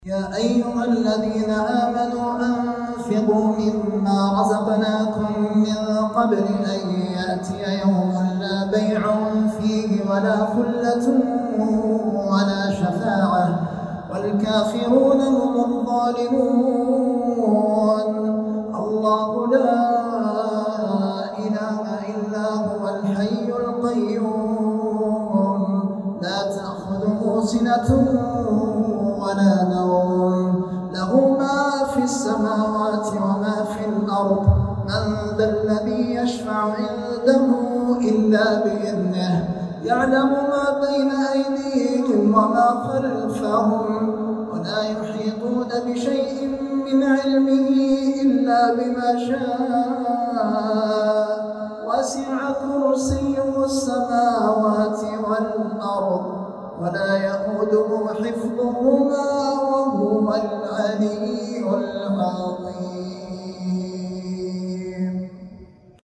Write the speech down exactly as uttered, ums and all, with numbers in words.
يا أيها الذين آمنوا أنفقوا مما رزقناكم من قبل أن يأتي يوم لا بيع فيه ولا خلة ولا شفاعة والكافرون هم الظالمون. الله لا إله إلا هو الحي القيوم لا تأخذه سنة ولا نوم، له ما في السماوات وما في الأرض. من ذا الذي يشفع عنده إلا بإذنه، يعلم ما بين أيديهم وما خلفهم ولا يحيطون بشيء من علمه إلا بما شاء. وسع كرسيه السماوات والأرض ولا يئوده حفظهما وهو العلي